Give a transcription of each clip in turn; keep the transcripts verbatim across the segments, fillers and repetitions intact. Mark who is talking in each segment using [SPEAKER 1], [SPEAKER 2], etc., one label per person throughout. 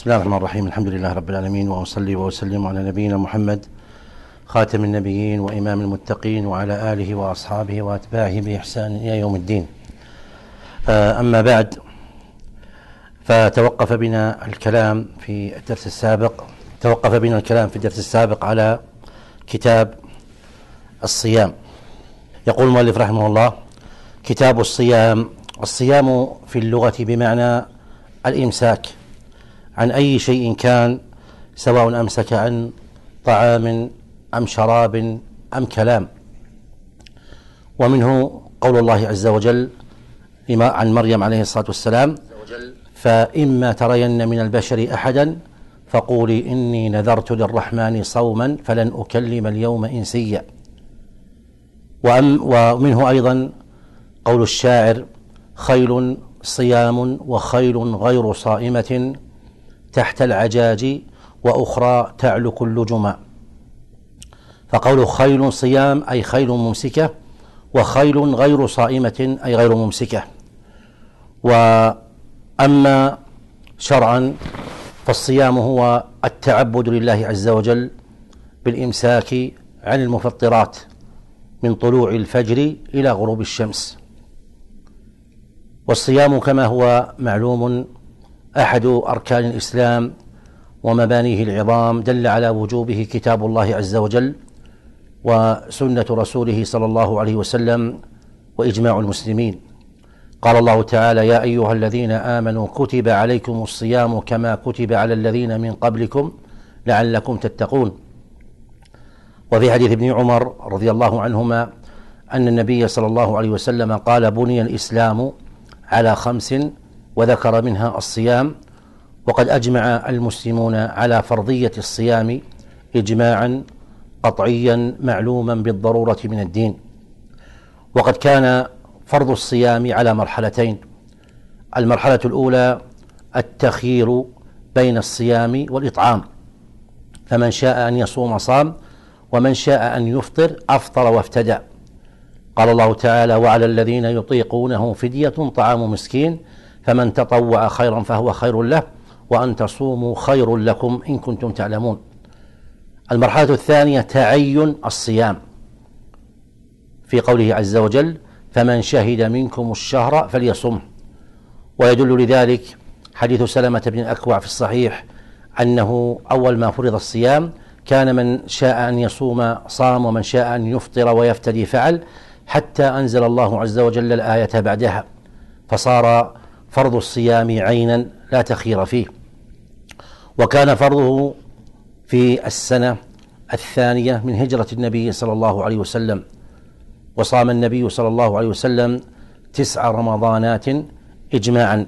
[SPEAKER 1] بسم الله الرحمن الرحيم. الحمد لله رب العالمين، وأصلي وأسلم على نبينا محمد خاتم النبيين وإمام المتقين وعلى آله وأصحابه وأتباعه بإحسان إلى يوم الدين. أما بعد، فتوقف بنا الكلام في الدرس السابق توقف بنا الكلام في الدرس السابق على كتاب الصيام. يقول المؤلف رحمه الله: كتاب الصيام. الصيام في اللغة بمعنى الإمساك عن أي شيء كان، سواء أمسك عن طعام أم شراب أم كلام. ومنه قول الله عز وجل عن مريم عليه الصلاة والسلام: فإما ترين من البشر أحدا فقولي إني نذرت للرحمن صوما فلن أكلم اليوم إنسيا. ومنه أيضا قول الشاعر: خيل صيام وخيل غير صائمة تحت العجاج وأخرى تعلك اللجما. فقول خيل صيام أي خيل ممسكة، وخيل غير صائمة أي غير ممسكة. وأما شرعا فالصيام هو التعبد لله عز وجل بالإمساك عن المفطرات من طلوع الفجر إلى غروب الشمس. والصيام كما هو معلوم أحد أركان الإسلام ومبانيه العظام، دل على وجوبه كتاب الله عز وجل وسنة رسوله صلى الله عليه وسلم وإجماع المسلمين. قال الله تعالى: يا أيها الذين آمنوا كتب عليكم الصيام كما كتب على الذين من قبلكم لعلكم تتقون. وفي حديث ابن عمر رضي الله عنهما أن النبي صلى الله عليه وسلم قال: بني الإسلام على خمس، وذكر منها الصيام. وقد أجمع المسلمون على فرضية الصيام إجماعا قطعيا معلوما بالضرورة من الدين. وقد كان فرض الصيام على مرحلتين: المرحلة الأولى التخيير بين الصيام والإطعام، فمن شاء أن يصوم صام، ومن شاء أن يفطر أفطر وافتدى. قال الله تعالى: وعلى الذين يطيقونه فدية طعام مسكين فمن تطوع خيرا فهو خير له وأن تصوموا خير لكم إن كنتم تعلمون. المرحلة الثانية تعين الصيام في قوله عز وجل: فمن شهد منكم الشهر فليصمه. ويدل لذلك حديث سلمة بن الأكوع في الصحيح أنه أول ما فرض الصيام كان من شاء أن يصوم صام، ومن شاء أن يفطر ويفتدي فعل، حتى أنزل الله عز وجل الآية بعدها، فصار فرض الصيام عينا لا تخير فيه. وكان فرضه في السنة الثانية من هجرة النبي صلى الله عليه وسلم، وصام النبي صلى الله عليه وسلم تسع رمضانات إجماعا.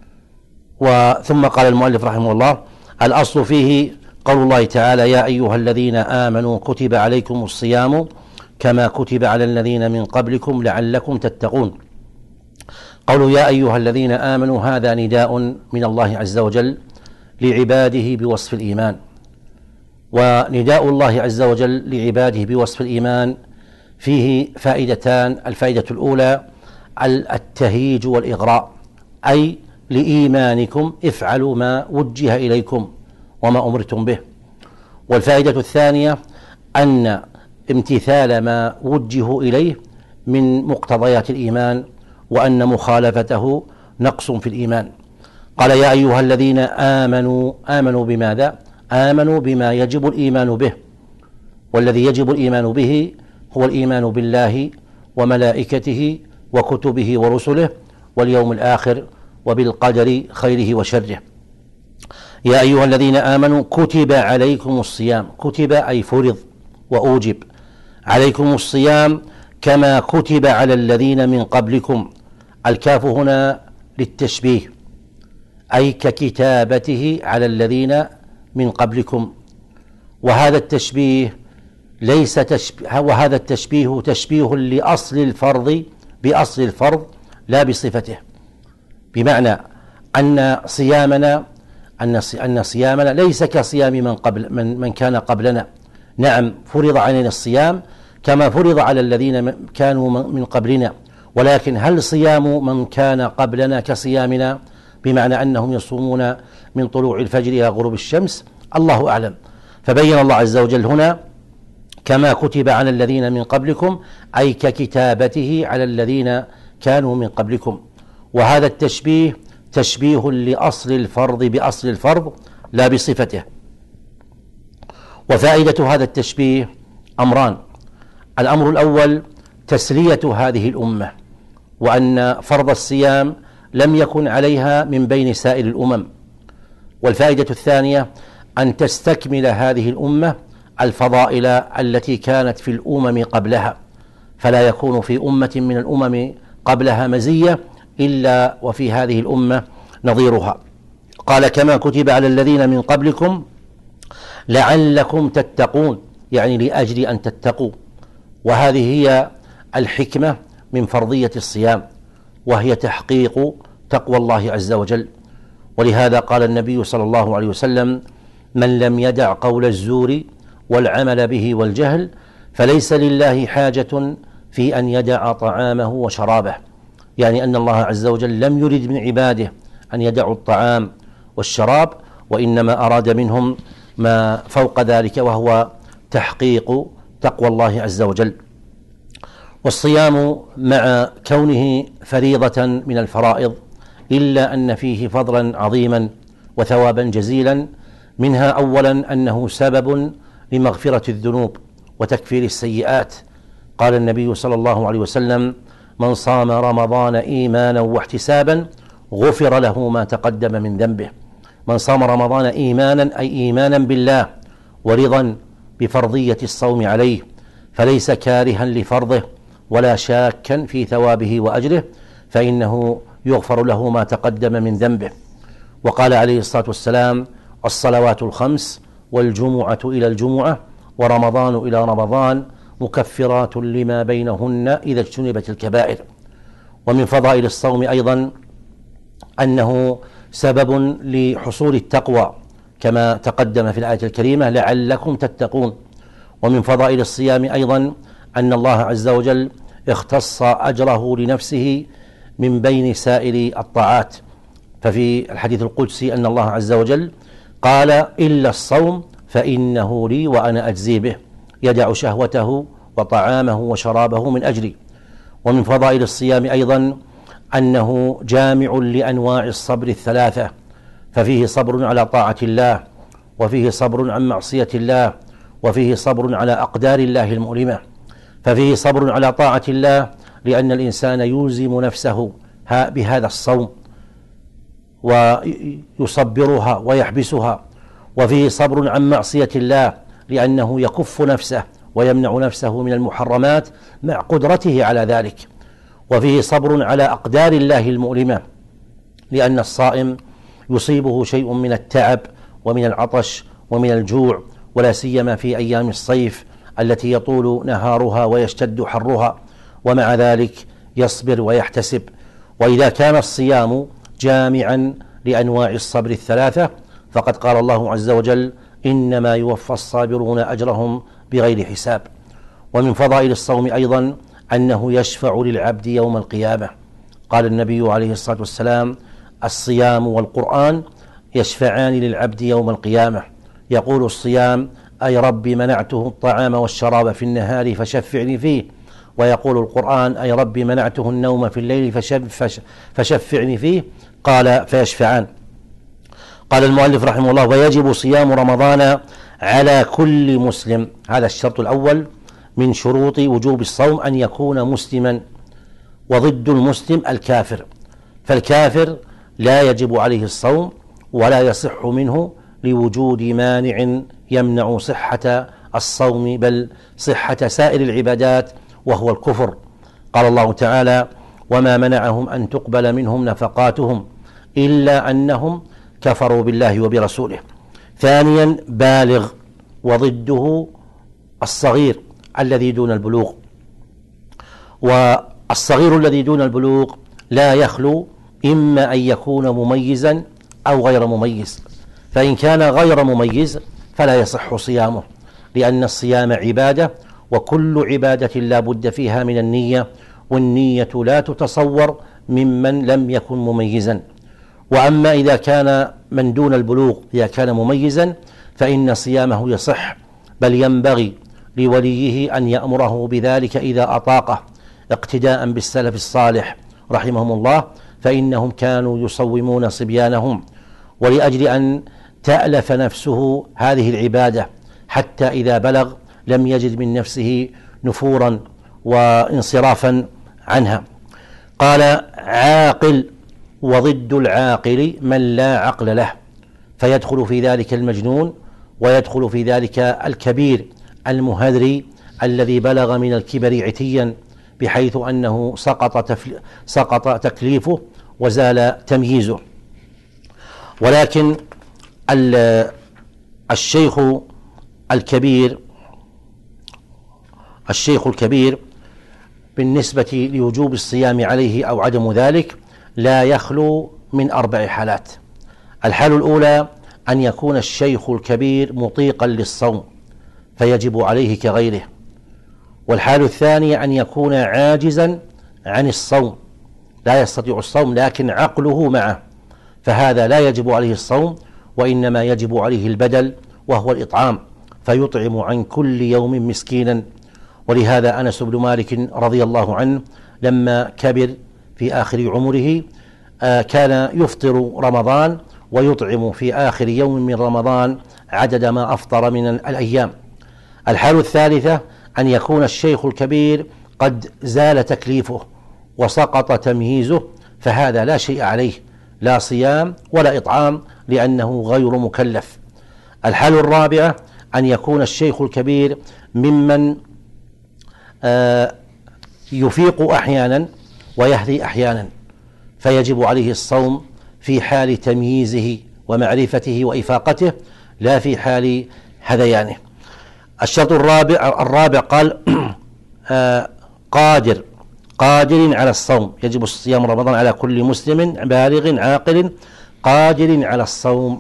[SPEAKER 1] وثم قال المؤلف رحمه الله: الأصل فيه قول الله تعالى: يا أيها الذين آمنوا كتب عليكم الصيام كما كتب على الذين من قبلكم لعلكم تتقون. قولوا يا أيها الذين آمنوا هذا نداء من الله عز وجل لعباده بوصف الإيمان. ونداء الله عز وجل لعباده بوصف الإيمان فيه فائدتان: الفائدة الأولى التهييج والإغراء، أي لإيمانكم افعلوا ما وجه إليكم وما أمرتم به. والفائدة الثانية أن امتثال ما وجهوا إليه من مقتضيات الإيمان، وأن مخالفته نقص في الإيمان. قال: يا أيها الذين آمنوا. آمنوا بماذا؟ آمنوا بما يجب الإيمان به، والذي يجب الإيمان به هو الإيمان بالله وملائكته وكتبه ورسله واليوم الآخر وبالقدر خيره وشره. يا أيها الذين آمنوا كتب عليكم الصيام. كتب أي فرض وأوجب عليكم الصيام كما كتب على الذين من قبلكم. الكاف هنا للتشبيه، أي ككتابته على الذين من قبلكم. وهذا التشبيه ليس تشبيه وهذا التشبيه تشبيه لأصل الفرض بأصل الفرض لا بصفته، بمعنى أن صيامنا أن أن صيامنا ليس كصيام من قبل من, من كان قبلنا. نعم، فرض علينا الصيام كما فرض على الذين كانوا من قبلنا، ولكن هل صيام من كان قبلنا كصيامنا؟ بمعنى أنهم يصومون من طلوع الفجر إلى غروب الشمس، الله أعلم. فبين الله عز وجل هنا كما كتب على الذين من قبلكم، أي ككتابته على الذين كانوا من قبلكم. وهذا التشبيه تشبيه لأصل الفرض بأصل الفرض لا بصفته. وفائدة هذا التشبيه أمران: الأمر الأول تسلية هذه الأمة، وأن فرض الصيام لم يكن عليها من بين سائر الأمم. والفائدة الثانية أن تستكمل هذه الأمة الفضائل التي كانت في الأمم قبلها، فلا يكون في أمة من الأمم قبلها مزية إلا وفي هذه الأمة نظيرها. قال كما كتب على الذين من قبلكم لعلكم تتقون، يعني لأجل أن تتقوا. وهذه هي الحكمة من فرضية الصيام، وهي تحقيق تقوى الله عز وجل. ولهذا قال النبي صلى الله عليه وسلم: من لم يدع قول الزور والعمل به والجهل فليس لله حاجة في أن يدع طعامه وشرابه. يعني أن الله عز وجل لم يرد من عباده أن يدعوا الطعام والشراب، وإنما أراد منهم ما فوق ذلك، وهو تحقيق تقوى الله عز وجل. والصيام مع كونه فريضة من الفرائض إلا أن فيه فضلا عظيما وثوابا جزيلا. منها أولا أنه سبب لمغفرة الذنوب وتكفير السيئات. قال النبي صلى الله عليه وسلم: من صام رمضان إيمانا واحتسابا غفر له ما تقدم من ذنبه. من صام رمضان إيمانا أي إيمانا بالله ورضا بفرضية الصوم عليه، فليس كارها لفرضه ولا شاكا في ثوابه وأجره، فإنه يغفر له ما تقدم من ذنبه. وقال عليه الصلاة والسلام: الصلوات الخمس والجمعة إلى الجمعة ورمضان إلى رمضان مكفرات لما بينهن إذا اجتنبت الكبائر. ومن فضائل الصوم أيضا أنه سبب لحصول التقوى كما تقدم في الآية الكريمة: لعلكم تتقون. ومن فضائل الصيام أيضا أن الله عز وجل اختص أجره لنفسه من بين سائر الطاعات. ففي الحديث القدسي أن الله عز وجل قال: إلا الصوم فإنه لي وأنا أجزي به، يدع شهوته وطعامه وشرابه من أجلي. ومن فضائل الصيام أيضا أنه جامع لأنواع الصبر الثلاثة، ففيه صبر على طاعة الله، وفيه صبر عن معصية الله، وفيه صبر على أقدار الله المؤلمة. ففيه صبر على طاعة الله لأن الإنسان يلزم نفسه بهذا الصوم ويصبرها ويحبسها. وفيه صبر عن معصية الله لأنه يكف نفسه ويمنع نفسه من المحرمات مع قدرته على ذلك. وفيه صبر على أقدار الله المؤلمة لأن الصائم يصيبه شيء من التعب ومن العطش ومن الجوع، ولا سيما في أيام الصيف التي يطول نهارها ويشتد حرها، ومع ذلك يصبر ويحتسب. وإذا كان الصيام جامعا لأنواع الصبر الثلاثة فقد قال الله عز وجل: إنما يوفى الصابرون أجرهم بغير حساب. ومن فضائل الصوم أيضا أنه يشفع للعبد يوم القيامة. قال النبي عليه الصلاة والسلام: الصيام والقرآن يشفعان للعبد يوم القيامة. يقول الصيام: أي رب منعته الطعام والشراب في النهار فشفعني فيه. ويقول القرآن: أي رب منعته النوم في الليل فشف فشفعني فيه. قال: فيشفعان. قال المؤلف رحمه الله: ويجب صيام رمضان على كل مسلم. هذا الشرط الأول من شروط وجوب الصوم، أن يكون مسلما، وضد المسلم الكافر. فالكافر لا يجب عليه الصوم ولا يصح منه لوجود مانع يمنع صحة الصوم بل صحة سائر العبادات، وهو الكفر. قال الله تعالى: وما منعهم أن تقبل منهم نفقاتهم إلا أنهم كفروا بالله وبرسوله. ثانيا بالغ، وضده الصغير الذي دون البلوغ. والصغير الذي دون البلوغ لا يخلو إما أن يكون مميزا أو غير مميز، فإن كان غير مميز فلا يصح صيامه، لأن الصيام عبادة، وكل عبادة لا بد فيها من النية، والنية لا تتصور ممن لم يكن مميزا. وأما إذا كان من دون البلوغ إذا كان مميزا فإن صيامه يصح، بل ينبغي لوليه أن يأمره بذلك إذا أطاقه، اقتداء بالسلف الصالح رحمهم الله، فإنهم كانوا يصومون صبيانهم، ولأجل أن تألف نفسه هذه العبادة حتى إذا بلغ لم يجد من نفسه نفورا وانصرافا عنها. قال: عاقل، وضد العاقل من لا عقل له، فيدخل في ذلك المجنون، ويدخل في ذلك الكبير المهذري الذي بلغ من الكبر عتيا بحيث أنه سقط, تفل... سقط تكليفه وزال تمييزه. ولكن الشيخ الكبير الشيخ الكبير بالنسبة لوجوب الصيام عليه أو عدم ذلك لا يخلو من أربع حالات. الحالة الأولى أن يكون الشيخ الكبير مطيقا للصوم فيجب عليه كغيره. والحالة الثانية أن يكون عاجزا عن الصوم لا يستطيع الصوم لكن عقله معه، فهذا لا يجب عليه الصوم، وإنما يجب عليه البدل وهو الإطعام، فيطعم عن كل يوم مسكينا. ولهذا أنس بن مالك رضي الله عنه لما كبر في آخر عمره كان يفطر رمضان ويطعم في آخر يوم من رمضان عدد ما أفطر من الأيام. الحالة الثالثة أن يكون الشيخ الكبير قد زال تكليفه وسقط تمييزه، فهذا لا شيء عليه، لا صيام ولا إطعام، لأنه غير مكلف. الحالة الرابعة أن يكون الشيخ الكبير ممن آه يفيق أحيانا ويهدي أحيانا، فيجب عليه الصوم في حال تمييزه ومعرفته وإفاقته، لا في حال هذيانه. الشرط الرابع الرابع قال آه قادر قادر على الصوم، يجب الصيام رمضان على كل مسلم بالغ عاقل قادر على الصوم.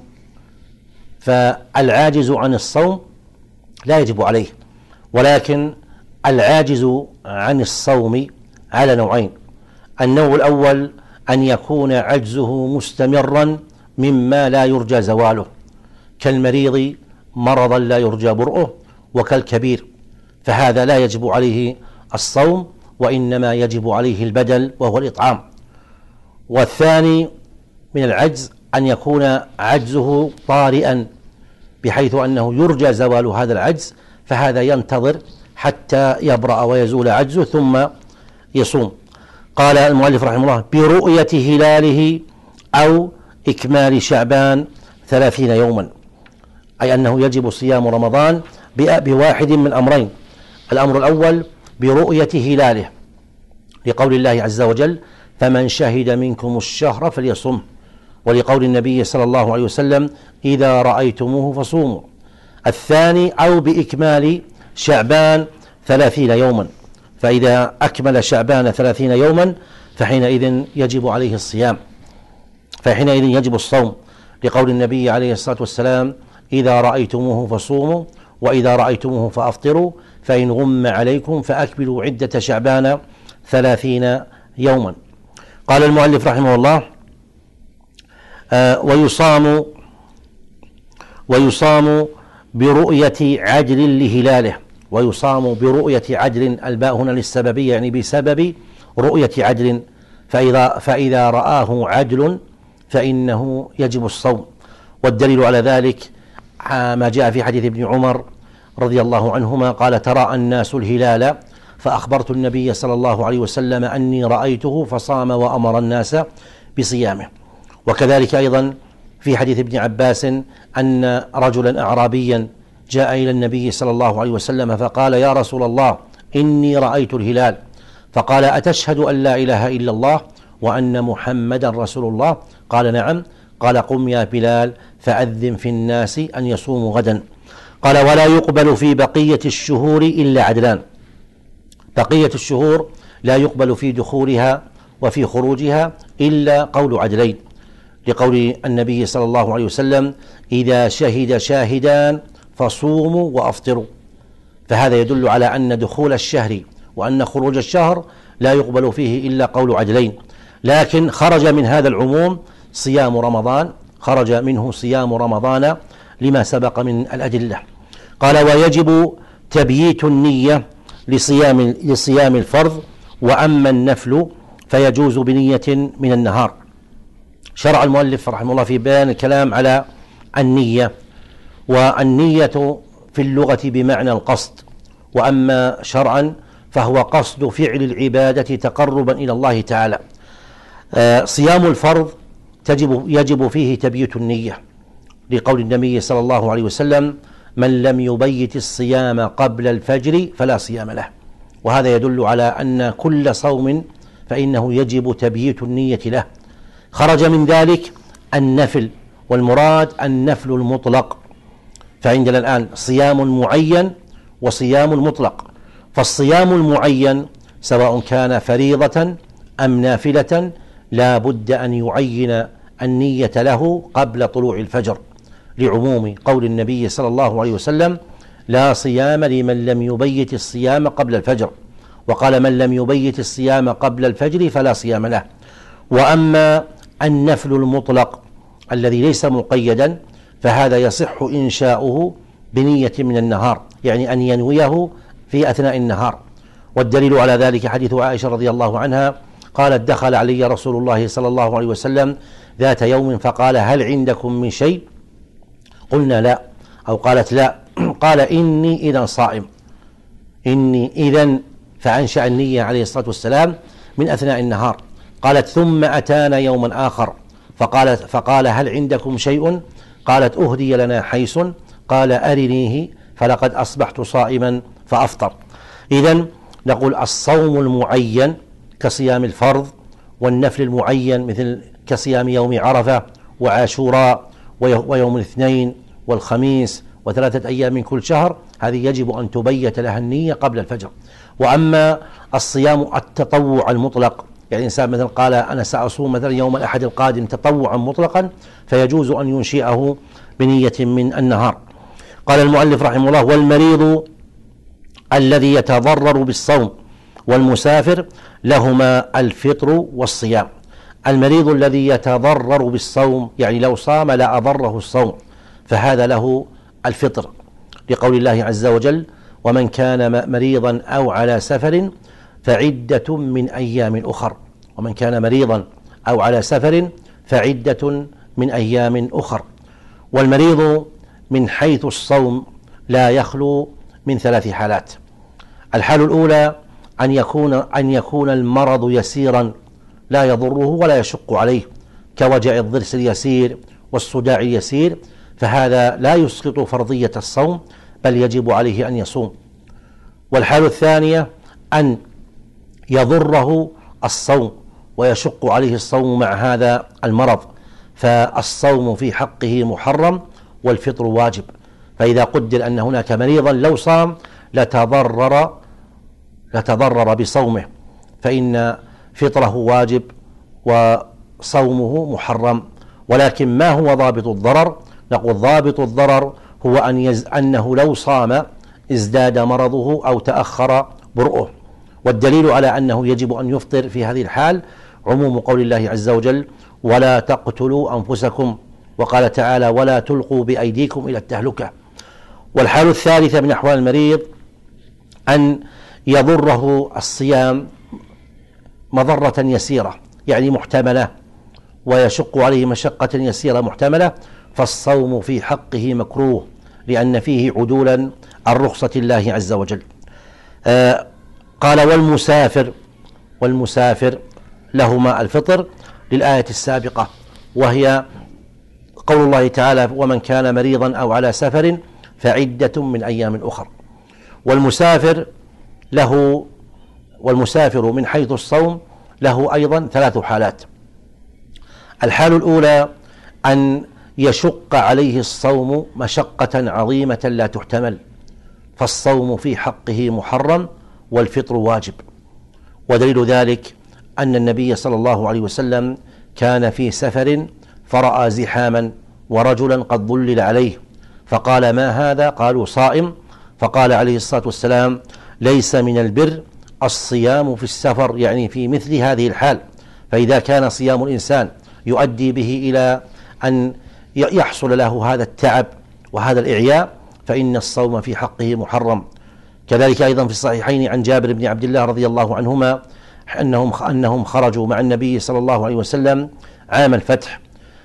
[SPEAKER 1] فالعاجز عن الصوم لا يجب عليه، ولكن العاجز عن الصوم على نوعين. النوع الأول أن يكون عجزه مستمرا مما لا يرجى زواله، كالمريض مرضا لا يرجى برؤه، وكالكبير، فهذا لا يجب عليه الصوم، وإنما يجب عليه البدل وهو الإطعام. والثاني من العجز أن يكون عجزه طارئا بحيث أنه يرجى زوال هذا العجز، فهذا ينتظر حتى يبرأ ويزول عجزه ثم يصوم. قال المؤلف رحمه الله: برؤية هلاله أو إكمال شعبان ثلاثين يوما، أي أنه يجب صيام رمضان بواحد من أمرين. الأمر الأول برؤية هلاله، لقول الله عز وجل: فمن شهد منكم الشهر فليصم، ولقول النبي صلى الله عليه وسلم: إذا رأيتموه فصوموا. الثاني أو بإكمال شعبان ثلاثين يوما، فإذا أكمل شعبان ثلاثين يوما فحينئذ يجب عليه الصيام، فحينئذ يجب الصوم، لقول النبي عليه الصلاة والسلام: إذا رأيتموه فصوموا، وإذا رأيتموه فأفطروا، فإن غم عليكم فأكملوا عدة شعبان ثلاثين يوما. قال المؤلف رحمه الله: آه ويصام ويصام برؤية عجل لهلاله، ويصام برؤية عجل، الباء هنا للسببية يعني بسبب رؤية عجل، فإذا, فإذا رآه عجل فإنه يجب الصوم. والدليل على ذلك ما جاء في حديث ابن عمر رضي الله عنهما قال: تراءى الناس الهلال فأخبرت النبي صلى الله عليه وسلم أني رأيته فصام وأمر الناس بصيامه. وكذلك أيضا في حديث ابن عباس أن رجلا أعرابيا جاء إلى النبي صلى الله عليه وسلم فقال: يا رسول الله إني رأيت الهلال، فقال: أتشهد أن لا إله إلا الله وأن محمدا رسول الله؟ قال: نعم. قال: قم يا بلال فأذن في الناس أن يصوموا غدا. قال: ولا يقبل في بقية الشهور إلا عدلان، بقية الشهور لا يقبل في دخولها وفي خروجها إلا قول عدلين، لقول النبي صلى الله عليه وسلم: إذا شهد شاهدان فصوموا وأفطروا. فهذا يدل على أن دخول الشهر وأن خروج الشهر لا يقبل فيه إلا قول عدلين. لكن خرج من هذا العموم صيام رمضان، خرج منه صيام رمضان لما سبق من الأدلة. قال: ويجب تبييت النية لصيام لصيام الفرض، وأما النفل فيجوز بنية من النهار. شرع المؤلف رحمه الله في بيان الكلام على النية، والنية في اللغة بمعنى القصد، وأما شرعا فهو قصد فعل العبادة تقربا إلى الله تعالى. آه صيام الفرض تجب يجب فيه تبييت النية، لقول النبي صلى الله عليه وسلم: من لم يبيت الصيام قبل الفجر فلا صيام له. وهذا يدل على أن كل صوم فإنه يجب تبييت النية له. خرج من ذلك النفل، والمراد النفل المطلق، فعندنا الآن صيام معين وصيام مطلق. فالصيام المعين سواء كان فريضة أم نافلة لا بد أن يعين النية له قبل طلوع الفجر، لعموم قول النبي صلى الله عليه وسلم: لا صيام لمن لم يبيت الصيام قبل الفجر. وقال: من لم يبيت الصيام قبل الفجر فلا صيام له. وأما النفل المطلق الذي ليس مقيدا فهذا يصح إنشاؤه بنية من النهار، يعني أن ينويه في أثناء النهار. والدليل على ذلك حديث عائشة رضي الله عنها قالت: دخل علي رسول الله صلى الله عليه وسلم ذات يوم فقال: هل عندكم من شيء؟ قلنا لا، أو قالت لا. قال: إني إذا صائم، إني إذا، فأنشأ النية عليه الصلاة والسلام من أثناء النهار. قالت: ثم أتانا يوما آخر فقال, فقال: هل عندكم شيء؟ قالت: أهدي لنا حيس. قال: أرنيه، فلقد أصبحت صائما فأفطر. إذن نقول الصوم المعين كصيام الفرض، والنفل المعين مثل كصيام يوم عرفة وعاشوراء ويوم الاثنين والخميس وثلاثة أيام من كل شهر، هذه يجب أن تبيت لها النية قبل الفجر. وأما الصيام التطوع المطلق، يعني إنسان مثلا قال: أنا سأصوم مثلا يوم الأحد القادم تطوعا مطلقا، فيجوز أن ينشئه بنية من النهار. قال المؤلف رحمه الله: والمريض الذي يتضرر بالصوم والمسافر لهما الفطر والصيام. المريض الذي يتضرر بالصوم يعني لو صام لا أضره الصوم، فهذا له الفطر، لقول الله عز وجل: ومن كان مريضا أو على سفر فعدة من أيام أخر. ومن كان مريضا أو على سفر فعدة من أيام أخر. والمريض من حيث الصوم لا يخلو من ثلاث حالات. الحال الأولى أن يكون أن يكون المرض يسيرا لا يضره ولا يشق عليه، كوجع الضرس اليسير والصداع اليسير، فهذا لا يسقط فرضية الصوم بل يجب عليه أن يصوم. والحال الثانية أن يضره الصوم ويشق عليه الصوم مع هذا المرض، فالصوم في حقه محرم والفطر واجب. فإذا قدر أن هناك مريضا لو صام لتضرر لتضرر بصومه، فإن فطره واجب وصومه محرم. ولكن ما هو ضابط الضرر؟ نقول ضابط الضرر هو أن يز... أنه لو صام ازداد مرضه أو تأخر برؤه. والدليل على أنه يجب أن يفطر في هذه الحال عموم قول الله عز وجل: ولا تقتلوا أنفسكم، وقال تعالى: ولا تلقوا بأيديكم إلى التهلكة. والحال الثالثة من أحوال المريض أن يضره الصيام مضرة يسيرة يعني محتملة، ويشق عليه مشقة يسيرة محتملة، فالصوم في حقه مكروه لأن فيه عدولا عن رخصة الله عز وجل. آه قال: والمسافر والمسافر لهما الفطر للآية السابقة، وهي قول الله تعالى: ومن كان مريضا أو على سفر فعدة من أيام أخر. والمسافر له والمسافر من حيث الصوم له أيضا ثلاث حالات. الحال الأولى أن يشق عليه الصوم مشقة عظيمة لا تحتمل، فالصوم في حقه محرم والفطر واجب. ودليل ذلك أن النبي صلى الله عليه وسلم كان في سفر فرأى زحاما ورجلا قد ظلل عليه، فقال: ما هذا؟ قالوا: صائم. فقال عليه الصلاة والسلام: ليس من البر الصيام في السفر، يعني في مثل هذه الحال. فإذا كان صيام الإنسان يؤدي به إلى أن يحصل له هذا التعب وهذا الإعياء فإن الصوم في حقه محرم. كذلك أيضا في الصحيحين عن جابر بن عبد الله رضي الله عنهما أنهم أنهم خرجوا مع النبي صلى الله عليه وسلم عام الفتح،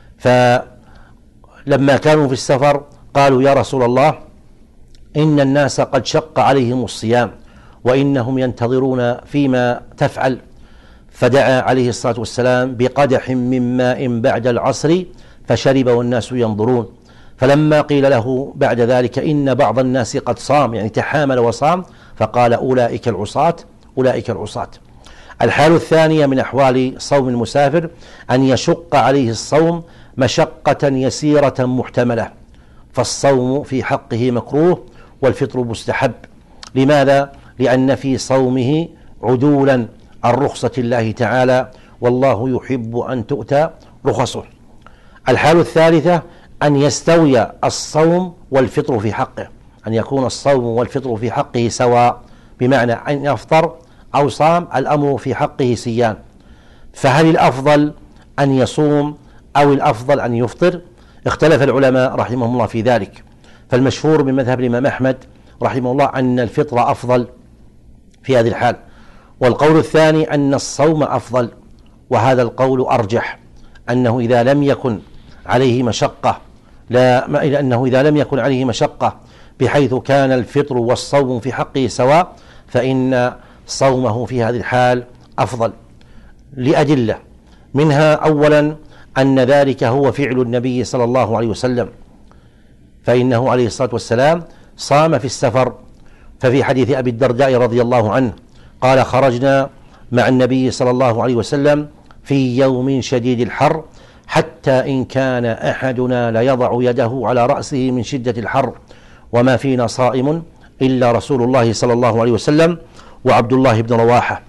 [SPEAKER 1] فلما كانوا في السفر قالوا يا رسول الله إن الناس قد شق عليهم الصيام وإنهم ينتظرون فيما تفعل، فدعا عليه الصلاة والسلام بقدح من ماء بعد العصر فشرب والناس ينظرون. فلما قيل له بعد ذلك إن بعض الناس قد صام، يعني تحامل وصام، فقال أولئك العصاة أولئك العصاة. الحال الثانية من أحوال صوم المسافر أن يشق عليه الصوم مشقة يسيرة محتملة، فالصوم في حقه مكروه والفطر مستحب. لماذا؟ لأن في صومه عدولا عن رخصة الله تعالى، والله يحب أن تؤتى رخصه. الحال الثالثة أن يستوي الصوم والفطر في حقه، أن يكون الصوم والفطر في حقه سواء، بمعنى أن يفطر أو صام الأمر في حقه سيان. فهل الأفضل أن يصوم أو الأفضل أن يفطر؟ اختلف العلماء رحمهم الله في ذلك، فالمشهور من مذهب الإمام أحمد رحمه الله أن الفطر أفضل في هذه الحال، والقول الثاني أن الصوم أفضل، وهذا القول أرجح، أنه إذا لم يكن عليه مشقة لا أنه إذا لم يكن عليه مشقة بحيث كان الفطر والصوم في حقه سواء فإن صومه في هذه الحال أفضل لأدلة، منها أولا أن ذلك هو فعل النبي صلى الله عليه وسلم، فإنه عليه الصلاة والسلام صام في السفر، ففي حديث أبي الدرداء رضي الله عنه قال خرجنا مع النبي صلى الله عليه وسلم في يوم شديد الحر حتى إن كان أحدنا ليضع يده على رأسه من شدة الحر، وما فينا صائم إلا رسول الله صلى الله عليه وسلم وعبد الله بن رواحة.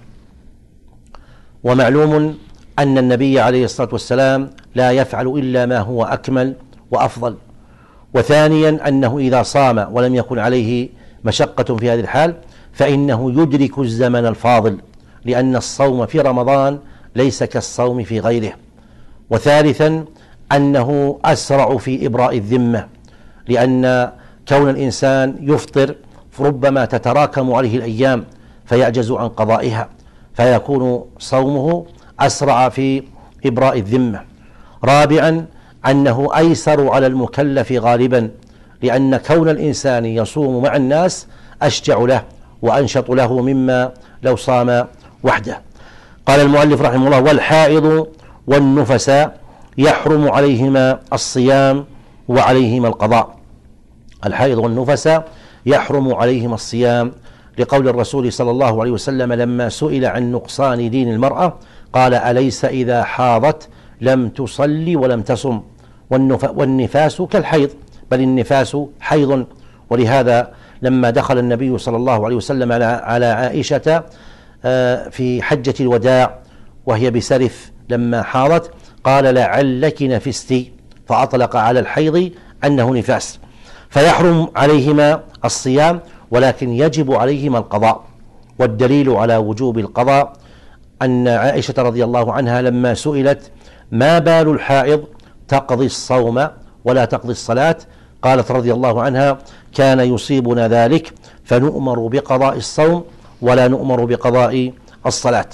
[SPEAKER 1] ومعلوم أن النبي عليه الصلاة والسلام لا يفعل إلا ما هو أكمل وأفضل. وثانيا أنه إذا صام ولم يكن عليه مشقة في هذه الحال فإنه يدرك الزمن الفاضل، لأن الصوم في رمضان ليس كالصوم في غيره. وثالثا أنه أسرع في إبراء الذمة، لأن كون الإنسان يفطر ربما تتراكم عليه الأيام فيعجز عن قضائها، فيكون صومه أسرع في إبراء الذمة. رابعا أنه أيسر على المكلف غالبا، لأن كون الإنسان يصوم مع الناس أشجع له وأنشط له مما لو صام وحده. قال المؤلف رحمه الله: والحائض والنفساء يحرم عليهما الصيام وعليهما القضاء. الحائض والنفساء يحرم عليهما الصيام لقول الرسول صلى الله عليه وسلم لما سئل عن نقصان دين المرأة قال: أليس إذا حاضت لم تصلي ولم تصم؟ والنفاس كالحيض، بل النفاس حيض. ولهذا لما دخل النبي صلى الله عليه وسلم على عائشة في حجة الوداع وهي بسرف لما حاضت قال: لعلك نفستي، فأطلق على الحيض أنه نفاس. فيحرم عليهما الصيام ولكن يجب عليهما القضاء. والدليل على وجوب القضاء أن عائشة رضي الله عنها لما سئلت ما بال الحائض تقضي الصوم ولا تقضي الصلاة قالت رضي الله عنها: كان يصيبنا ذلك فنؤمر بقضاء الصوم ولا نؤمر بقضاء الصلاة.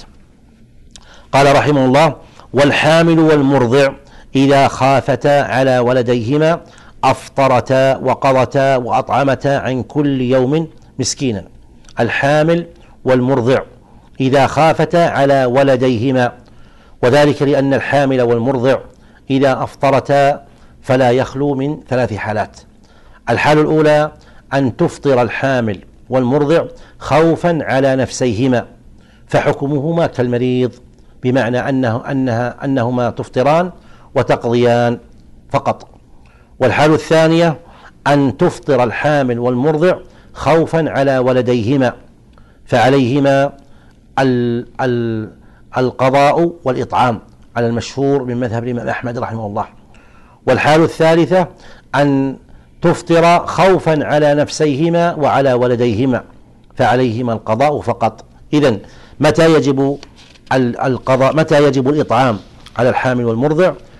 [SPEAKER 1] قال رحمه الله: والحامل والمرضع إذا خافتا على ولديهما أفطرتا وقضتا وأطعمتا عن كل يوم مسكينا. الحامل والمرضع إذا خافتا على ولديهما، وذلك لأن الحامل والمرضع إذا أفطرتا فلا يخلو من ثلاث حالات. الحالة الأولى أن تفطر الحامل والمرضع خوفا على نفسيهما، فحكمهما كالمريض، بمعنى أنه أنها أنهما تفطران وتقضيان فقط. والحالة الثانية أن تفطر الحامل والمرضع خوفا على ولديهما، فعليهما ال ال القضاء والإطعام على المشهور من مذهب الإمام أحمد رحمه الله. والحالة الثالثة أن تفطر خوفا على نفسيهما وعلى ولديهما، فعليهما القضاء فقط. إذن متى يجب القضاء، متى يجب الإطعام على الحامل والمرضع؟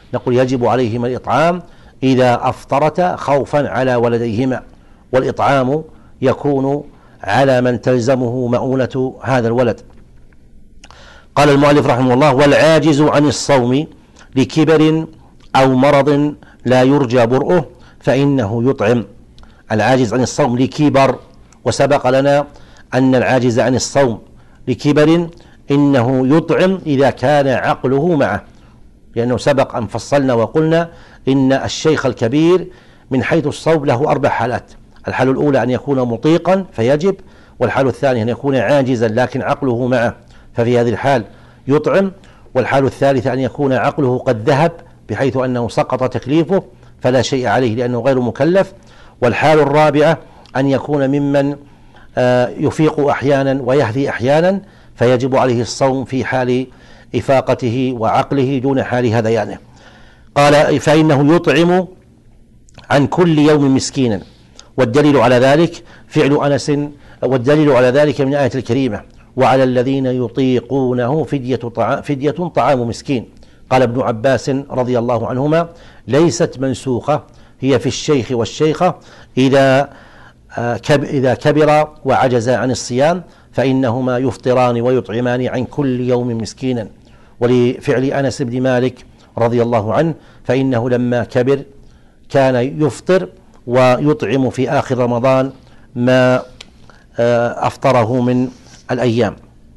[SPEAKER 1] نقول يجب عليهما الإطعام إذا أفطرتا خوفا على ولديهما، والإطعام يكون على من تلزمه مؤونة هذا الولد. قال المؤلف رحمه الله: والعاجز عن الصوم لكبر أو مرض لا يرجى برؤه فإنه يطعم. العاجز عن الصوم لكبر، وسبق لنا أن العاجز عن الصوم لكبر إنه يطعم إذا كان عقله معه، لأنه سبق أن فصلنا وقلنا إن الشيخ الكبير من حيث الصوم له أربع حالات. الحالة الأولى أن يكون مطيقا فيجب، والحالة الثانية أن يكون عاجزا لكن عقله معه ففي هذه الحال يطعم، والحالة الثالثة أن يكون عقله قد ذهب بحيث أنه سقط تكليفه فلا شيء عليه لأنه غير مكلف، والحالة الرابعة أن يكون ممن يفيق أحيانا ويهدي أحيانا فيجب عليه الصوم في حال إفاقته وعقله دون حال هذيانه. قال: فإنه يطعم عن كل يوم مسكينا. والدليل على ذلك فعل أنس، والدليل على ذلك من الآية الكريمة: وعلى الذين يطيقونه فدية طعام, فدية طعام مسكين. قال ابن عباس رضي الله عنهما: ليست منسوخة، هي في الشيخ والشيخة إذا إذا كبر وعجز عن الصيام فإنهما يفطران ويطعمان عن كل يوم مسكينا. ولفعل أنس بن مالك رضي الله عنه فإنه لما كبر كان يفطر ويطعم في آخر رمضان ما أفطره من الأيام.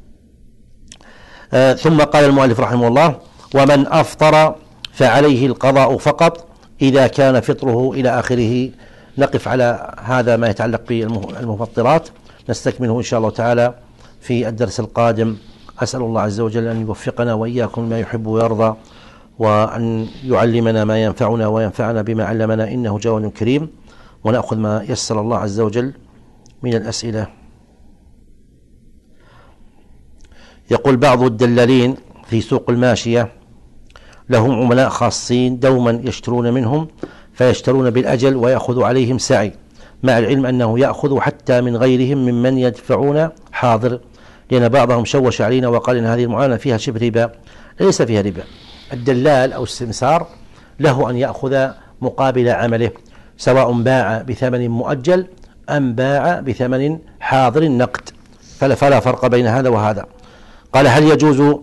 [SPEAKER 1] ثم قال المؤلف رحمه الله: ومن أفطر فعليه القضاء فقط إذا كان فطره إلى آخره. نقف على هذا ما يتعلق بالمفطرات، نستكمله إن شاء الله تعالى في الدرس القادم. أسأل الله عز وجل أن يوفقنا وإياكم ما يحب ويرضى، وأن يعلمنا ما ينفعنا وينفعنا بما علمنا، إنه جواد كريم. ونأخذ ما يسر الله عز وجل من الأسئلة. يقول: بعض الدلالين في سوق الماشية لهم عملاء خاصين دوما يشترون منهم، فيشترون بالأجل ويأخذ عليهم سعي، مع العلم أنه يأخذ حتى من غيرهم ممن يدفعون حاضر، لأن بعضهم شوش علينا وقال إن هذه المعاملة فيها شبه ربا. ليس فيها ربا. الدلال أو السمسار له أن يأخذ مقابل عمله، سواء باع بثمن مؤجل أم باع بثمن حاضر نقد، فلا, فلا فرق بين هذا وهذا. قال: هل يجوز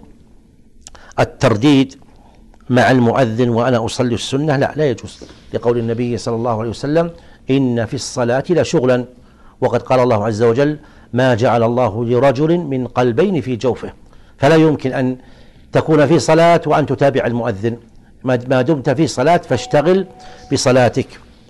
[SPEAKER 1] الترديد مع المؤذن وأنا أصلي السنة؟ لا، لا يجوز، لقول النبي صلى الله عليه وسلم: إن في الصلاة لشغلا. وقد قال الله عز وجل: ما جعل الله لرجل من قلبين في جوفه. فلا يمكن أن تكون في صلاة وأن تتابع المؤذن، ما دمت في صلاة فاشتغل بصلاتك.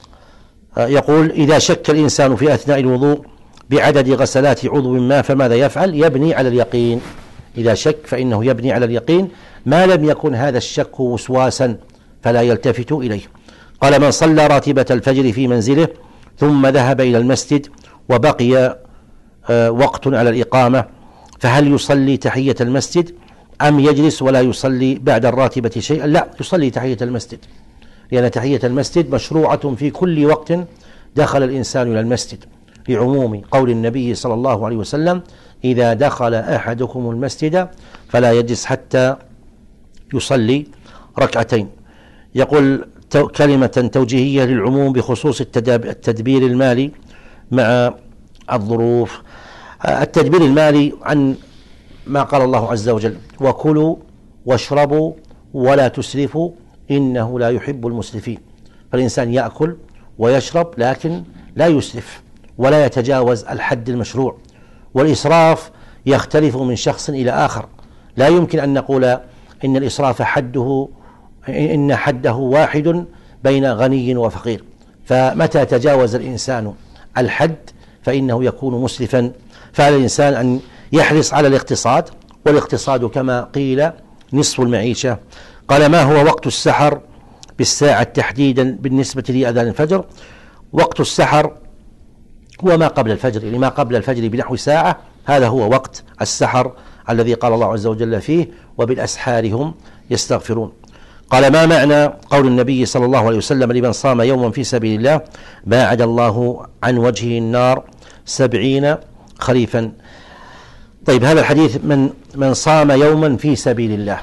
[SPEAKER 1] يقول: إذا شك الإنسان في أثناء الوضوء بعدد غسلات عضو ما فماذا يفعل؟ يبني على اليقين. إذا شك فإنه يبني على اليقين ما لم يكن هذا الشك وسواسا فلا يلتفت إليه. قال: من صلى راتبة الفجر في منزله ثم ذهب إلى المسجد وبقي وقت على الإقامة، فهل يصلي تحية المسجد أم يجلس ولا يصلي بعد الراتبة شيئا؟ لا، يصلي تحية المسجد، لأن تحية المسجد مشروعة في كل وقت دخل الإنسان إلى المسجد، لعموم قول النبي صلى الله عليه وسلم: إذا دخل أحدكم المسجد فلا يجلس حتى يصلي ركعتين. يقول: كلمة توجيهية للعموم بخصوص التدبير المالي مع الظروف. التدبير المالي عن ما قال الله عز وجل: وكلوا واشربوا ولا تسرفوا إنه لا يحب المسرفين. فالإنسان يأكل ويشرب لكن لا يسرف ولا يتجاوز الحد المشروع. والإسراف يختلف من شخص إلى آخر، لا يمكن أن نقول إن الإسراف حده إن حده واحد بين غني وفقير، فمتى تجاوز الإنسان الحد فإنه يكون مسرفا. فعلى الإنسان أن يحرص على الاقتصاد، والاقتصاد كما قيل نصف المعيشة. قال: ما هو وقت السحر بالساعة تحديدا بالنسبة لأذان الفجر؟ وقت السحر هو ما قبل الفجر، يعني ما قبل الفجر بنحو ساعة، هذا هو وقت السحر الذي قال الله عز وجل فيه: وبالأسحار هم يستغفرون. قال: ما معنى قول النبي صلى الله عليه وسلم: لمن صام يوما في سبيل الله باعد الله عن وجهه النار سبعين خريفا؟ طيب، هذا الحديث من من صام يوما في سبيل الله،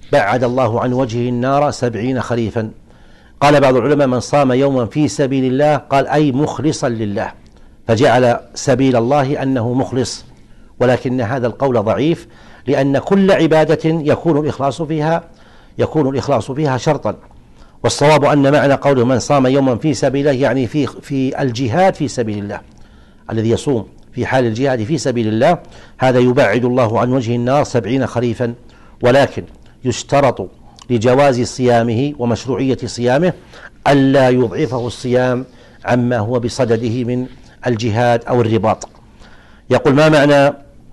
[SPEAKER 1] بعد الله عن وجهه النار سبعين خريفا. قال بعض العلماء من صام يوما في سبيل الله قال أي مخلصا لله، فجعل سبيل الله أنه مخلص، ولكن هذا القول ضعيف، لأن كل عبادة يكون الإخلاص فيها يكون الإخلاص فيها شرطا. والصواب أن معنى قوله من صام يوما في سبيل الله يعني في في الجهاد في سبيل الله، الذي يصوم في حال الجهاد في سبيل الله هذا يبعد الله عن وجه النار سبعين خريفا. ولكن يشترط لجواز صيامه ومشروعية صيامه ألا يضعفه الصيام عما هو بصدده من الجهاد أو الرباط. يقول ما معنى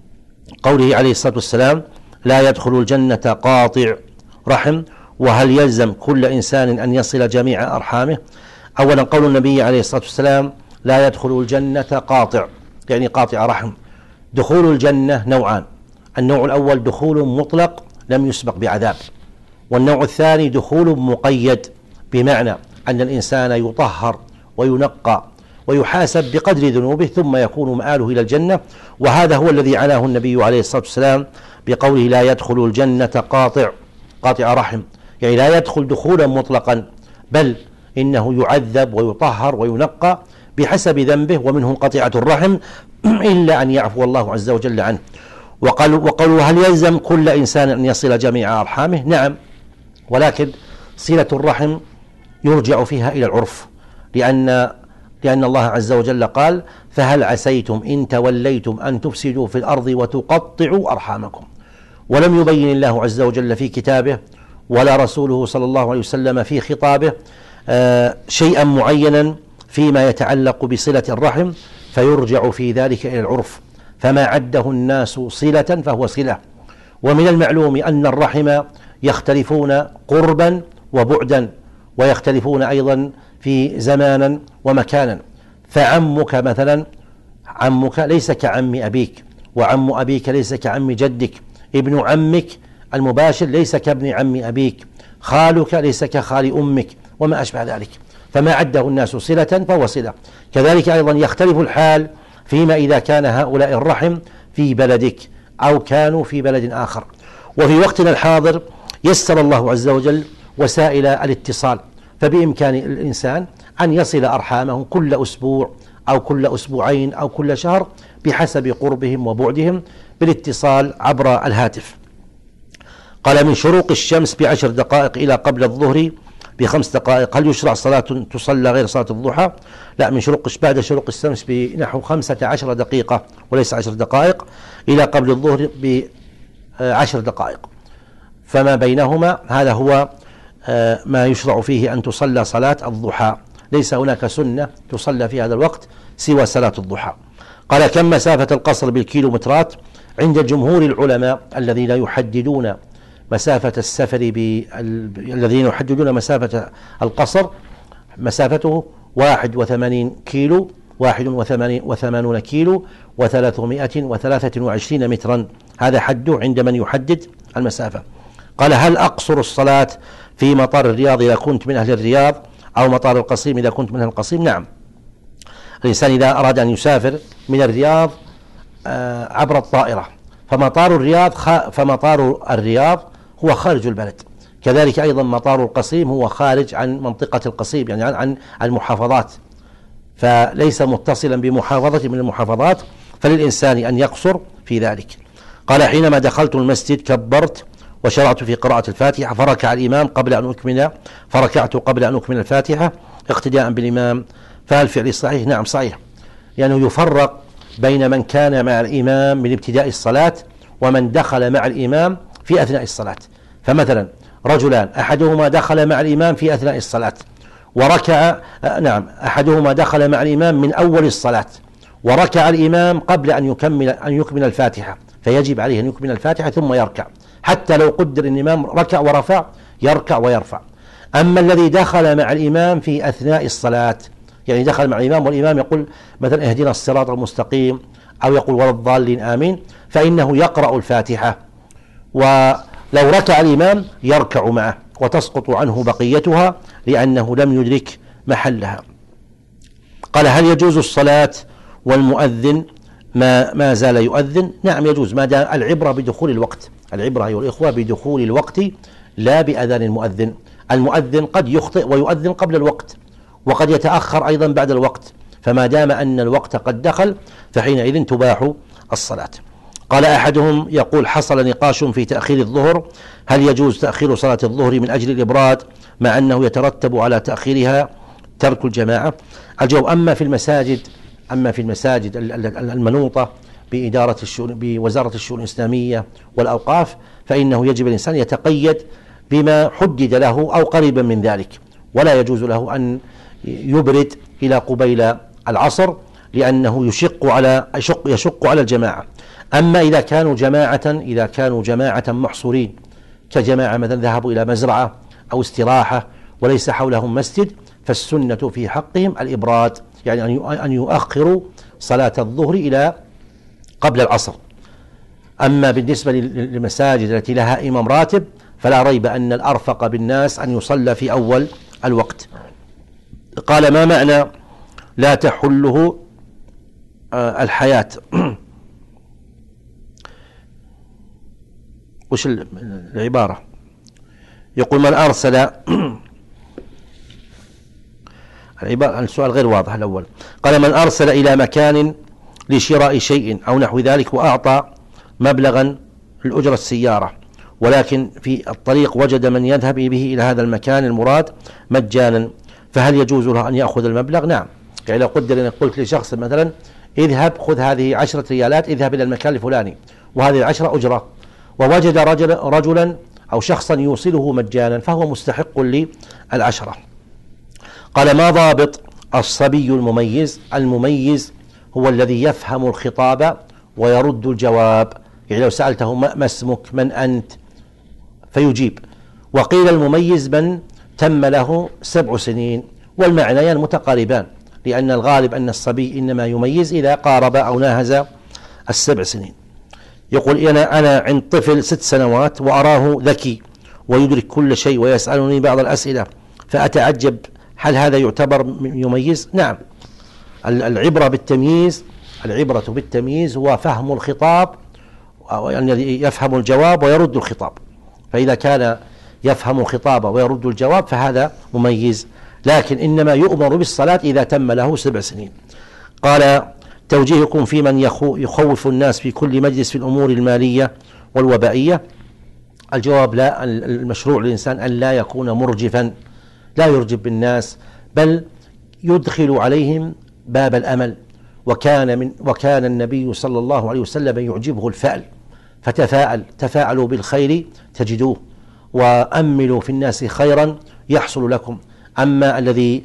[SPEAKER 1] قوله عليه الصلاة والسلام لا يدخل الجنة قاطع رحم، وهل يلزم كل إنسان أن يصل جميع أرحامه؟ أولا قول النبي عليه الصلاة والسلام لا يدخل الجنة قاطع يعني قاطع رحم. دخول الجنة نوعان، النوع الأول دخول مطلق لم يسبق بعذاب، والنوع الثاني دخول مقيد، بمعنى أن الإنسان يطهر وينقى ويحاسب بقدر ذنوبه ثم يكون مآله إلى الجنة. وهذا هو الذي عناه النبي عليه الصلاة والسلام بقوله لا يدخل الجنة قاطع قاطع رحم، يعني لا يدخل دخولا مطلقا، بل إنه يعذب ويطهر وينقى بحسب ذنبه ومنه قطيعة الرحم إلا أن يعفو الله عز وجل عنه. وقالوا وقالوا هل يلزم كل إنسان أن يصل جميع أرحامه؟ نعم، ولكن صلة الرحم يرجع فيها إلى العرف، لأن لأن الله عز وجل قال فهل عسيتم إن توليتم أن تفسدوا في الأرض وتقطعوا أرحامكم. ولم يبين الله عز وجل في كتابه ولا رسوله صلى الله عليه وسلم في خطابه آه شيئا معينا فيما يتعلق بصلة الرحم، فيرجع في ذلك إلى العرف، فما عده الناس صلة فهو صلة. ومن المعلوم أن الرحم يختلفون قربا وبعدا، ويختلفون أيضا في زمانا ومكانا. فعمك مثلا عمك ليس كعم أبيك، وعم أبيك ليس كعم جدك، ابن عمك المباشر ليس كابن عم أبيك، خالك ليس كخال أمك، وما أشبه ذلك. فما عده الناس صلة فهو صلة. كذلك أيضا يختلف الحال فيما إذا كان هؤلاء الرحم في بلدك أو كانوا في بلد آخر. وفي وقتنا الحاضر يسر الله عز وجل وسائل الاتصال، فبإمكان الإنسان أن يصل أرحامه كل أسبوع أو كل أسبوعين أو كل شهر بحسب قربهم وبعدهم بالاتصال عبر الهاتف. قال من شروق الشمس بعشر دقائق إلى قبل الظهر بخمس دقائق هل يشرع صلاة تصلى غير صلاة الضحى؟ لا، من شروق بعد شروق الشمس بنحو خمسة عشر دقيقة وليس عشر دقائق إلى قبل الظهر بعشر دقائق، فما بينهما هذا هو ما يشرع فيه أن تصلى صلاة الضحى. ليس هناك سنة تصلى في هذا الوقت سوى صلاة الضحى. قال كم مسافة القصر بالكيلومترات؟ عند جمهور العلماء الذين يحددون مسافة السفر بال... الذين يحددون مسافة القصر مسافته واحد وثمانين كيلو واحد وثمانون كيلو وثلاثمائة وثلاثة وعشرين مترا، هذا حده عند من يحدد المسافة. قال هل أقصر الصلاة في مطار الرياض إذا كنت من أهل الرياض أو مطار القصيم إذا كنت من أهل القصيم؟ نعم، الإنسان إذا أراد أن يسافر من الرياض عبر الطائرة فمطار الرياض فمطار الرياض هو خارج البلد، كذلك أيضا مطار القصيم هو خارج عن منطقة القصيم يعني عن المحافظات، فليس متصلا بمحافظة من المحافظات، فللإنسان أن يقصر في ذلك. قال حينما دخلت المسجد كبرت وشرعت في قراءة الفاتحة فركع الإمام قبل أن أكمل فركعت قبل أن أكمل الفاتحة اقتداء بالإمام، فهل فعل صحيح؟ نعم صحيح، لأنه يعني يفرق بين من كان مع الإمام من ابتداء الصلاة ومن دخل مع الإمام في أثناء الصلاة. فمثلا رجلان أحدهما دخل مع الإمام في أثناء الصلاة وركع نعم أحدهما دخل مع الإمام من أول الصلاة وركع الإمام قبل أن يكمل أن يكمل الفاتحة، فيجب عليه أن يكمل الفاتحة ثم يركع، حتى لو قدر أن الإمام ركع ورفع يركع ويرفع. أما الذي دخل مع الإمام في أثناء الصلاة، يعني دخل مع الإمام والإمام يقول مثلا اهدنا الصراط المستقيم أو يقول ولا الضالين آمين، فإنه يقرأ الفاتحة، ولو ركع الإمام يركع معه وتسقط عنه بقيتها لأنه لم يدرك محلها. قال هل يجوز الصلاة والمؤذن ما ما زال يؤذن؟ نعم يجوز، ما دام العبرة بدخول الوقت، العبرة أيها الإخوة بدخول الوقت لا بأذان المؤذن. المؤذن قد يخطئ ويؤذن قبل الوقت، وقد يتأخر أيضا بعد الوقت، فما دام أن الوقت قد دخل فحينئذ تباح الصلاة. قال أحدهم يقول: حصل نقاش في تأخير الظهر، هل يجوز تأخير صلاة الظهر من أجل الإبراد مع أنه يترتب على تأخيرها ترك الجماعة؟ الجواب: أما في المساجد أما في المساجد المنوطة بإدارة الشؤون بوزارة الشؤون الإسلامية والأوقاف، فإنه يجب الإنسان يتقيد بما حدد له أو قريبا من ذلك، ولا يجوز له أن يبرد إلى قبيل العصر، لأنه يشق على يشق, يشق على الجماعة. أما إذا كانوا جماعة إذا كانوا جماعة محصورين كجماعة مثلا ذهبوا إلى مزرعة أو استراحة وليس حولهم مسجد، فالسنة في حقهم الإبراد، يعني أن يؤخروا صلاة الظهر إلى قبل العصر. أما بالنسبة للمساجد التي لها إمام راتب فلا ريب أن الأرفق بالناس أن يصلى في أول الوقت. قال: ما معنى لا تحله الحياة؟ وش العبارة؟ يقول: من أرسل العبارة السؤال غير واضح الأول. قال: من أرسل إلى مكان لشراء شيء أو نحو ذلك وأعطى مبلغا لأجرة السيارة، ولكن في الطريق وجد من يذهب به إلى هذا المكان المراد مجانا، فهل يجوز له أن يأخذ المبلغ؟ نعم. يعني لو قدر أن قلت لشخص مثلا: اذهب خذ هذه عشرة ريالات، اذهب إلى المكان الفلاني، وهذه العشرة أجرة، ووجد رجل رجلا أو شخصا يوصله مجانا، فهو مستحق للعشرة. قال: ما ضابط الصبي المميز؟ المميز هو الذي يفهم الخطاب ويرد الجواب، يعني لو سألته ما اسمك من أنت فيجيب. وقيل المميز من تم له سبع سنين، والمعنيان متقاربان، لأن الغالب أن الصبي إنما يميز إذا قارب أو ناهز السبع سنين. يقول: أنا أنا عند طفل ست سنوات وأراه ذكي ويدرك كل شيء ويسألني بعض الأسئلة، فأتعجب هل هذا يعتبر يميز؟ نعم. العبرة بالتمييز العبرة بالتمييز هو فهم الخطاب، يعني يفهم الجواب ويرد الخطاب، فإذا كان يفهم الخطاب ويرد الجواب فهذا مميز، لكن إنما يؤمر بالصلاة إذا تم له سبع سنين. قال: توجيهكم في من يخوف الناس في كل مجلس في الأمور المالية والوبائية. الجواب: لا، المشروع للإنسان أن لا يكون مرجفا، لا يرجف بالناس، بل يدخل عليهم باب الأمل. وكان من وكان النبي صلى الله عليه وسلم يعجبه الفأل، فتفاءل تفاعلوا بالخير تجدوه، وأملوا في الناس خيرا يحصل لكم. أما الذي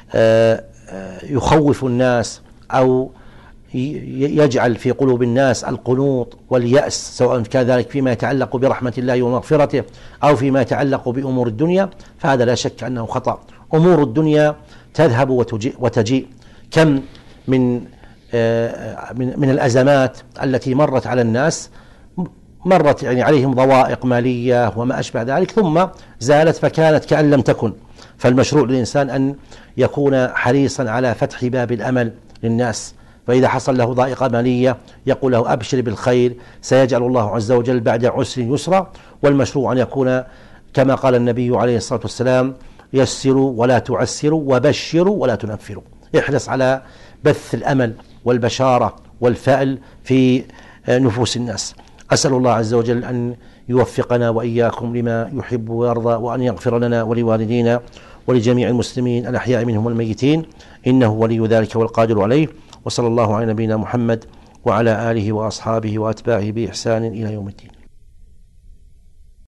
[SPEAKER 1] يخوف الناس أو يجعل في قلوب الناس القنوط واليأس، سواء كان ذلك فيما يتعلق برحمة الله ومغفرته أو فيما يتعلق بأمور الدنيا، فهذا لا شك أنه خطأ. أمور الدنيا تذهب وتجيء. كم من من الأزمات التي مرت على الناس، مرت يعني عليهم ضوائق مالية وما أشبه ذلك، ثم زالت فكانت كأن لم تكن. فالمشروع للإنسان أن يكون حريصا على فتح باب الأمل للناس، فإذا حصل له ضائقة مالية يقول له: أبشر بالخير، سيجعل الله عز وجل بعد عسر يسرا. والمشروع أن يكون كما قال النبي عليه الصلاة والسلام: يسروا ولا تعسروا وبشروا ولا تنفروا. احرص على بث الأمل والبشارة والفأل في نفوس الناس. أسأل الله عز وجل أن يوفقنا وإياكم لما يحب ويرضى، وأن يغفر لنا ولوالدينا ولجميع المسلمين الأحياء منهم والميتين، إنه ولي ذلك والقادر عليه. وصلى الله على نبينا محمد وعلى آله وأصحابه وأتباعه بإحسان إلى يوم الدين.